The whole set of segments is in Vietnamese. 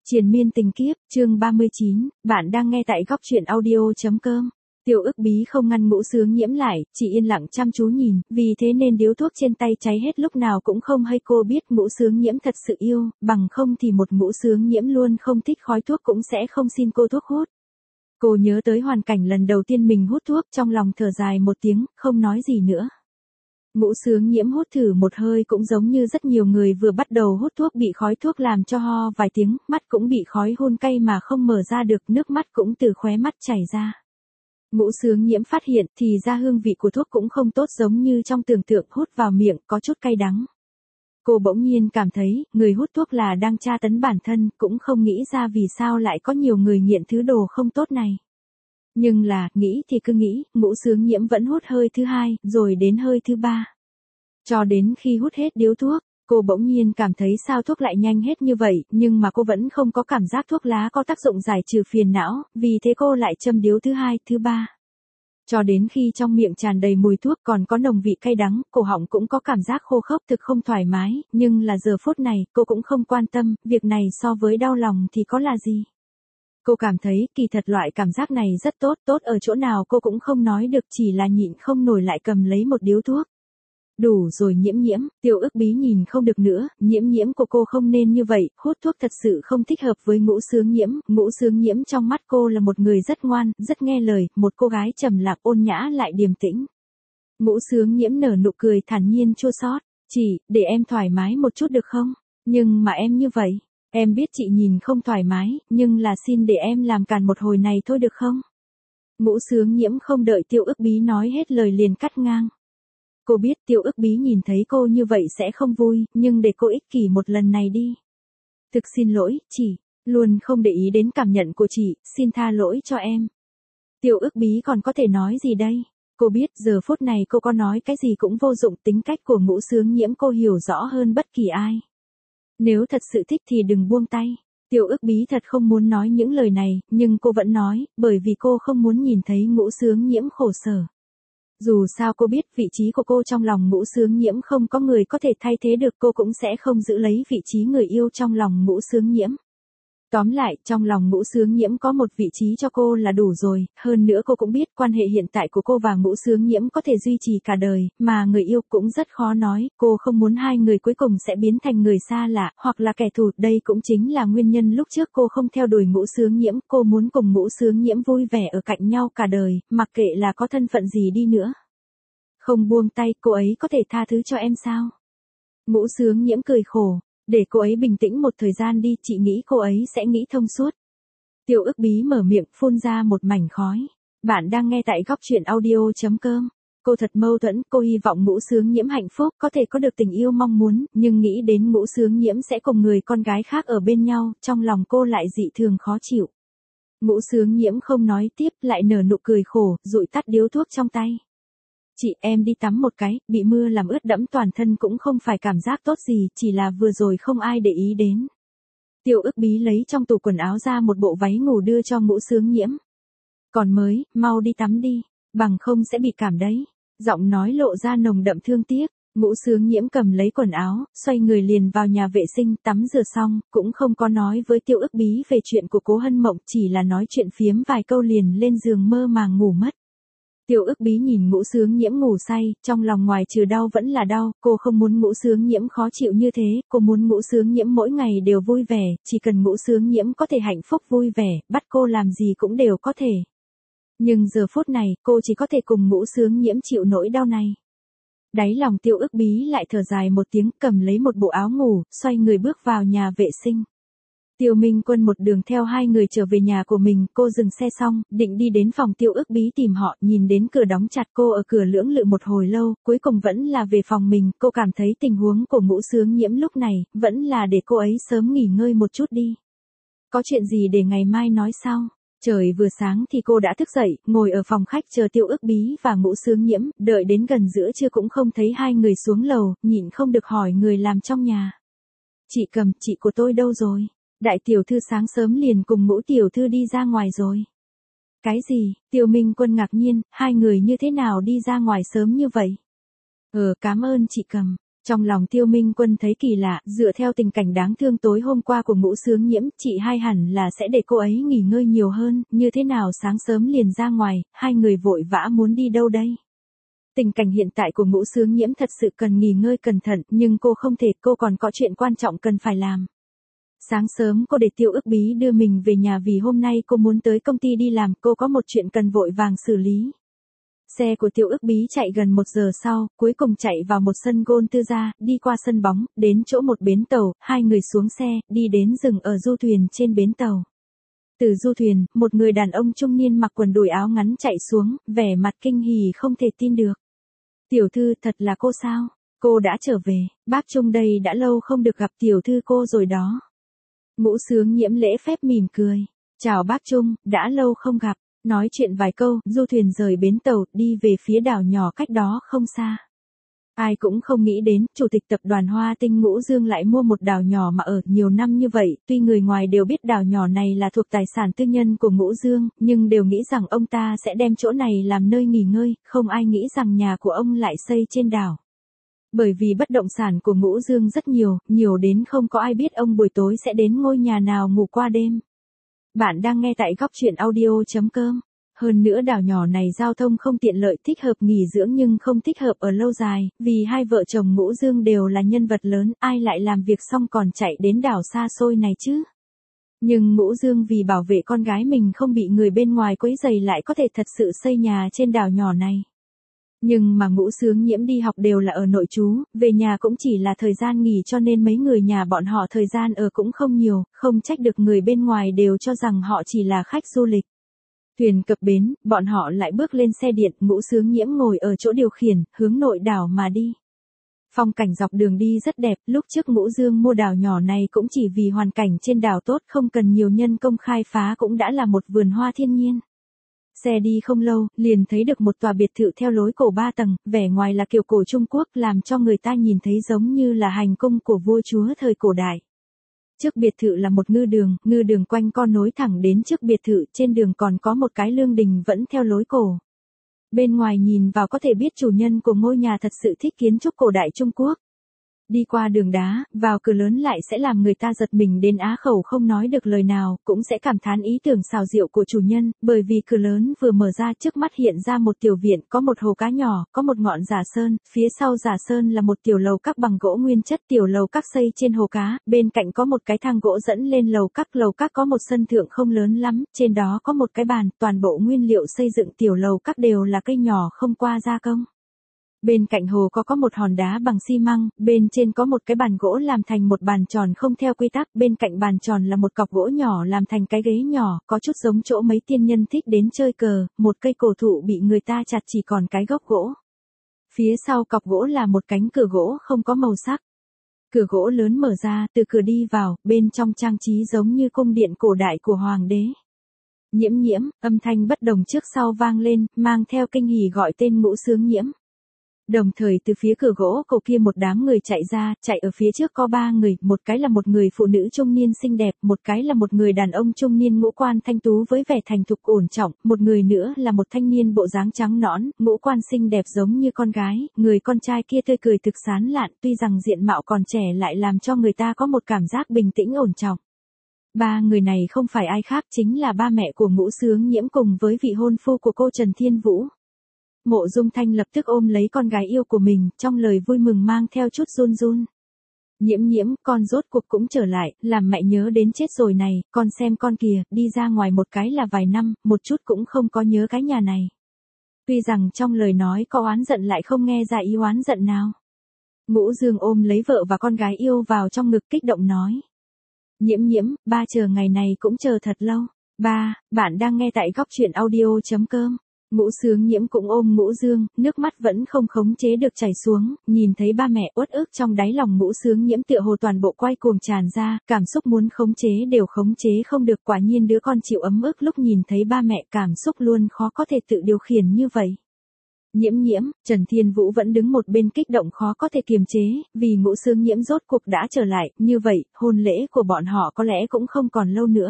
Triền miên tình kiếp, chương 39, bạn đang nghe tại góc truyện audio.com. Tiêu Ức Bí không ngăn Ngũ Sướng Nhiễm lại, chỉ yên lặng chăm chú nhìn, vì thế nên điếu thuốc trên tay cháy hết lúc nào cũng không hay. Cô biết Ngũ Sướng Nhiễm thật sự yêu, bằng không thì một Ngũ Sướng Nhiễm luôn không thích khói thuốc cũng sẽ không xin cô thuốc hút. Cô nhớ tới hoàn cảnh lần đầu tiên mình hút thuốc, trong lòng thở dài một tiếng, không nói gì nữa. Ngũ Sướng Nhiễm hút thử một hơi cũng giống như rất nhiều người vừa bắt đầu hút thuốc bị khói thuốc làm cho ho vài tiếng, mắt cũng bị khói hun cay mà không mở ra được, nước mắt cũng từ khóe mắt chảy ra. Ngũ Sướng Nhiễm phát hiện thì ra hương vị của thuốc cũng không tốt giống như trong tưởng tượng, hút vào miệng có chút cay đắng. Cô bỗng nhiên cảm thấy, người hút thuốc là đang tra tấn bản thân, cũng không nghĩ ra vì sao lại có nhiều người nghiện thứ đồ không tốt này. Nhưng là, nghĩ thì cứ nghĩ, Ngũ Sướng Nhiễm vẫn hút hơi thứ hai, rồi đến hơi thứ ba. Cho đến khi hút hết điếu thuốc, cô bỗng nhiên cảm thấy sao thuốc lại nhanh hết như vậy, nhưng mà cô vẫn không có cảm giác thuốc lá có tác dụng giải trừ phiền não, vì thế cô lại châm điếu thứ hai, thứ ba. Cho đến khi trong miệng tràn đầy mùi thuốc còn có nồng vị cay đắng, cổ họng cũng có cảm giác khô khốc thực không thoải mái, nhưng là giờ phút này, cô cũng không quan tâm, việc này so với đau lòng thì có là gì. Cô cảm thấy kỳ thật loại cảm giác này rất tốt, tốt ở chỗ nào cô cũng không nói được, chỉ là nhịn không nổi lại cầm lấy một điếu thuốc. Đủ rồi Nhiễm Nhiễm, Tiêu Ức Bí nhìn không được nữa, Nhiễm Nhiễm của cô không nên như vậy, hút thuốc thật sự không thích hợp với Ngũ Sướng Nhiễm. Ngũ Sướng Nhiễm trong mắt cô là một người rất ngoan, rất nghe lời, một cô gái trầm lặng ôn nhã lại điềm tĩnh. Ngũ Sướng Nhiễm nở nụ cười thản nhiên chua xót, "Chị, để em thoải mái một chút được không? Nhưng mà em như vậy, em biết chị nhìn không thoải mái, nhưng là xin để em làm càn một hồi này thôi được không?" Ngũ Sướng Nhiễm không đợi Tiêu Ức Bí nói hết lời liền cắt ngang. Cô biết Tiêu Ức Bí nhìn thấy cô như vậy sẽ không vui, nhưng để cô ích kỷ một lần này đi. "Thực xin lỗi, chị, luôn không để ý đến cảm nhận của chị, xin tha lỗi cho em." Tiêu Ức Bí còn có thể nói gì đây? Cô biết giờ phút này cô có nói cái gì cũng vô dụng, tính cách của Ngũ Sướng Nhiễm cô hiểu rõ hơn bất kỳ ai. Nếu thật sự thích thì đừng buông tay. Tiêu Ức Bí thật không muốn nói những lời này, nhưng cô vẫn nói, bởi vì cô không muốn nhìn thấy Ngũ Sướng Nhiễm khổ sở. Dù sao cô biết vị trí của cô trong lòng Ngũ Sướng Nhiễm không có người có thể thay thế được, cô cũng sẽ không giữ lấy vị trí người yêu trong lòng Ngũ Sướng Nhiễm. Tóm lại, trong lòng Ngũ Sướng Nhiễm có một vị trí cho cô là đủ rồi, hơn nữa cô cũng biết quan hệ hiện tại của cô và Ngũ Sướng Nhiễm có thể duy trì cả đời, mà người yêu cũng rất khó nói, cô không muốn hai người cuối cùng sẽ biến thành người xa lạ, hoặc là kẻ thù, đây cũng chính là nguyên nhân lúc trước cô không theo đuổi Ngũ Sướng Nhiễm, cô muốn cùng Ngũ Sướng Nhiễm vui vẻ ở cạnh nhau cả đời, mặc kệ là có thân phận gì đi nữa. Không buông tay, cô ấy có thể tha thứ cho em sao? Ngũ Sướng Nhiễm cười khổ. "Để cô ấy bình tĩnh một thời gian đi, chị nghĩ cô ấy sẽ nghĩ thông suốt." Tiêu Ức Bí mở miệng, phun ra một mảnh khói. Bạn đang nghe tại góc truyện audio.com. Cô thật mâu thuẫn, cô hy vọng Ngũ Sướng Nhiễm hạnh phúc, có thể có được tình yêu mong muốn, nhưng nghĩ đến Ngũ Sướng Nhiễm sẽ cùng người con gái khác ở bên nhau, trong lòng cô lại dị thường khó chịu. Ngũ Sướng Nhiễm không nói tiếp, lại nở nụ cười khổ, dụi tắt điếu thuốc trong tay. "Chị, em đi tắm một cái, bị mưa làm ướt đẫm toàn thân cũng không phải cảm giác tốt gì, chỉ là vừa rồi không ai để ý đến." Tiêu Ức Bí lấy trong tủ quần áo ra một bộ váy ngủ đưa cho Ngũ Sướng Nhiễm. "Còn mới, mau đi tắm đi, bằng không sẽ bị cảm đấy." Giọng nói lộ ra nồng đậm thương tiếc. Ngũ Sướng Nhiễm cầm lấy quần áo, xoay người liền vào nhà vệ sinh, tắm rửa xong, cũng không có nói với Tiêu Ức Bí về chuyện của Cố Hân Mộng, chỉ là nói chuyện phiếm vài câu liền lên giường mơ màng ngủ mất. Tiêu Ức Bí nhìn Ngũ Sướng Nhiễm ngủ say, trong lòng ngoài trừ đau vẫn là đau, cô không muốn Ngũ Sướng Nhiễm khó chịu như thế, cô muốn Ngũ Sướng Nhiễm mỗi ngày đều vui vẻ, chỉ cần Ngũ Sướng Nhiễm có thể hạnh phúc vui vẻ, bắt cô làm gì cũng đều có thể. Nhưng giờ phút này, cô chỉ có thể cùng Ngũ Sướng Nhiễm chịu nỗi đau này. Đáy lòng Tiêu Ức Bí lại thở dài một tiếng, cầm lấy một bộ áo ngủ, xoay người bước vào nhà vệ sinh. Tiêu Minh Quân một đường theo hai người trở về nhà của mình, cô dừng xe xong, định đi đến phòng Tiêu Ức Bí tìm họ, nhìn đến cửa đóng chặt, cô ở cửa lưỡng lự một hồi lâu, cuối cùng vẫn là về phòng mình, cô cảm thấy tình huống của Ngũ Sướng Nhiễm lúc này, vẫn là để cô ấy sớm nghỉ ngơi một chút đi. Có chuyện gì để ngày mai nói sau. Trời vừa sáng thì cô đã thức dậy, ngồi ở phòng khách chờ Tiêu Ức Bí và Ngũ Sướng Nhiễm, đợi đến gần giữa trưa cũng không thấy hai người xuống lầu, nhịn không được hỏi người làm trong nhà. "Chị Cầm, chị của tôi đâu rồi? Đại tiểu thư sáng sớm liền cùng Ngũ tiểu thư đi ra ngoài rồi." "Cái gì?" Tiêu Minh Quân ngạc nhiên, hai người như thế nào đi ra ngoài sớm như vậy? Cảm ơn chị Cầm." Trong lòng Tiêu Minh Quân thấy kỳ lạ, dựa theo tình cảnh đáng thương tối hôm qua của Ngũ Sướng Nhiễm, chị hai hẳn là sẽ để cô ấy nghỉ ngơi nhiều hơn, như thế nào sáng sớm liền ra ngoài, hai người vội vã muốn đi đâu đây? Tình cảnh hiện tại của Ngũ Sướng Nhiễm thật sự cần nghỉ ngơi cẩn thận, nhưng cô không thể, cô còn có chuyện quan trọng cần phải làm. Sáng sớm cô để Tiêu Ức Bí đưa mình về nhà vì hôm nay cô muốn tới công ty đi làm, cô có một chuyện cần vội vàng xử lý. Xe của Tiêu Ức Bí chạy gần 1 giờ sau, cuối cùng chạy vào một sân golf tư gia, đi qua sân bóng, đến chỗ một bến tàu, hai người xuống xe, đi đến dừng ở du thuyền trên bến tàu. Từ du thuyền, một người đàn ông trung niên mặc quần đùi áo ngắn chạy xuống, vẻ mặt kinh hỉ không thể tin được. Tiểu thư, thật là cô sao? Cô đã trở về, bác Trung đây đã lâu không được gặp tiểu thư cô rồi đó. Ngũ Sướng Nhiễm lễ phép mỉm cười. Chào bác Trung, đã lâu không gặp. Nói chuyện vài câu, du thuyền rời bến tàu, đi về phía đảo nhỏ cách đó không xa. Ai cũng không nghĩ đến, chủ tịch tập đoàn Hoa Tinh Ngũ Dương lại mua một đảo nhỏ mà ở nhiều năm như vậy, tuy người ngoài đều biết đảo nhỏ này là thuộc tài sản tư nhân của Ngũ Dương, nhưng đều nghĩ rằng ông ta sẽ đem chỗ này làm nơi nghỉ ngơi, không ai nghĩ rằng nhà của ông lại xây trên đảo. Bởi vì bất động sản của Ngũ Dương rất nhiều, nhiều đến không có ai biết ông buổi tối sẽ đến ngôi nhà nào ngủ qua đêm. Bạn đang nghe tại góc truyện audio.com. Hơn nữa đảo nhỏ này giao thông không tiện lợi, thích hợp nghỉ dưỡng nhưng không thích hợp ở lâu dài, vì hai vợ chồng Ngũ Dương đều là nhân vật lớn, ai lại làm việc xong còn chạy đến đảo xa xôi này chứ. Nhưng Ngũ Dương vì bảo vệ con gái mình không bị người bên ngoài quấy rầy lại có thể thật sự xây nhà trên đảo nhỏ này. Nhưng mà Ngũ Sướng Nhiễm đi học đều là ở nội trú, về nhà cũng chỉ là thời gian nghỉ cho nên mấy người nhà bọn họ thời gian ở cũng không nhiều, không trách được người bên ngoài đều cho rằng họ chỉ là khách du lịch. Thuyền cập bến, bọn họ lại bước lên xe điện, Ngũ Sướng Nhiễm ngồi ở chỗ điều khiển, hướng nội đảo mà đi. Phong cảnh dọc đường đi rất đẹp, lúc trước Ngũ Dương mua đảo nhỏ này cũng chỉ vì hoàn cảnh trên đảo tốt, không cần nhiều nhân công khai phá cũng đã là một vườn hoa thiên nhiên. Xe đi không lâu, liền thấy được một tòa biệt thự theo lối cổ 3 tầng, vẻ ngoài là kiểu cổ Trung Quốc làm cho người ta nhìn thấy giống như là hành cung của vua chúa thời cổ đại. Trước biệt thự là một ngư đường quanh co nối thẳng đến trước biệt thự, trên đường còn có một cái lương đình vẫn theo lối cổ. Bên ngoài nhìn vào có thể biết chủ nhân của ngôi nhà thật sự thích kiến trúc cổ đại Trung Quốc. Đi qua đường đá, vào cửa lớn lại sẽ làm người ta giật mình đến á khẩu không nói được lời nào, cũng sẽ cảm thán ý tưởng xào rượu của chủ nhân, bởi vì cửa lớn vừa mở ra trước mắt hiện ra một tiểu viện, có một hồ cá nhỏ, có một ngọn giả sơn, phía sau giả sơn là một tiểu lầu các bằng gỗ nguyên chất, tiểu lầu các xây trên hồ cá, bên cạnh có một cái thang gỗ dẫn lên lầu các có một sân thượng không lớn lắm, trên đó có một cái bàn, toàn bộ nguyên liệu xây dựng tiểu lầu các đều là cây nhỏ không qua gia công. Bên cạnh hồ có một hòn đá bằng xi măng, bên trên có một cái bàn gỗ làm thành một bàn tròn không theo quy tắc, bên cạnh bàn tròn là một cọc gỗ nhỏ làm thành cái ghế nhỏ, có chút giống chỗ mấy tiên nhân thích đến chơi cờ, một cây cổ thụ bị người ta chặt chỉ còn cái gốc gỗ. Phía sau cọc gỗ là một cánh cửa gỗ không có màu sắc. Cửa gỗ lớn mở ra, từ cửa đi vào, bên trong trang trí giống như cung điện cổ đại của hoàng đế. Nhiễm Nhiễm, âm thanh bất đồng trước sau vang lên, mang theo kinh hỉ gọi tên Ngũ Sướng Nhiễm. Đồng thời từ phía cửa gỗ cổ kia một đám người chạy ra, chạy ở phía trước có 3 người, một cái là một người phụ nữ trung niên xinh đẹp, một cái là một người đàn ông trung niên ngũ quan thanh tú với vẻ thành thục ổn trọng, một người nữa là một thanh niên bộ dáng trắng nõn, ngũ quan xinh đẹp giống như con gái, người con trai kia tươi cười thực sán lạn, tuy rằng diện mạo còn trẻ lại làm cho người ta có một cảm giác bình tĩnh ổn trọng. 3 người này không phải ai khác chính là ba mẹ của Ngũ Sướng Nhiễm cùng với vị hôn phu của cô Trần Thiên Vũ. Mộ Dung Thanh lập tức ôm lấy con gái yêu của mình, trong lời vui mừng mang theo chút run run. Nhiễm Nhiễm, con rốt cuộc cũng trở lại, làm mẹ nhớ đến chết rồi này, con xem con kìa, đi ra ngoài một cái là vài năm, một chút cũng không có nhớ cái nhà này. Tuy rằng trong lời nói có oán giận lại không nghe ra ý oán giận nào. Ngũ Dương ôm lấy vợ và con gái yêu vào trong ngực kích động nói. Nhiễm Nhiễm, ba chờ ngày này cũng chờ thật lâu. Ba, bạn đang nghe tại góc truyện audio.com. Ngũ Sướng Nhiễm cũng ôm Ngũ Dương, nước mắt vẫn không khống chế được chảy xuống, nhìn thấy ba mẹ uất ức trong đáy lòng Ngũ Sướng Nhiễm tựa hồ toàn bộ quay cuồng tràn ra, cảm xúc muốn khống chế đều khống chế không được, quả nhiên đứa con chịu ấm ức lúc nhìn thấy ba mẹ cảm xúc luôn khó có thể tự điều khiển như vậy. Nhiễm Nhiễm, Trần Thiên Vũ vẫn đứng một bên kích động khó có thể kiềm chế, vì Ngũ Sướng Nhiễm rốt cuộc đã trở lại, như vậy, hôn lễ của bọn họ có lẽ cũng không còn lâu nữa.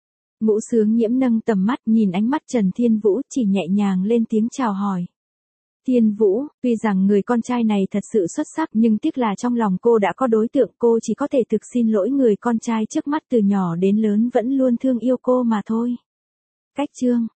Ngũ Sướng Nhiễm nâng tầm mắt nhìn ánh mắt Trần Thiên Vũ chỉ nhẹ nhàng lên tiếng chào hỏi. Thiên Vũ, tuy rằng người con trai này thật sự xuất sắc nhưng tiếc là trong lòng cô đã có đối tượng, cô chỉ có thể thực xin lỗi người con trai trước mắt từ nhỏ đến lớn vẫn luôn thương yêu cô mà thôi. Cách chương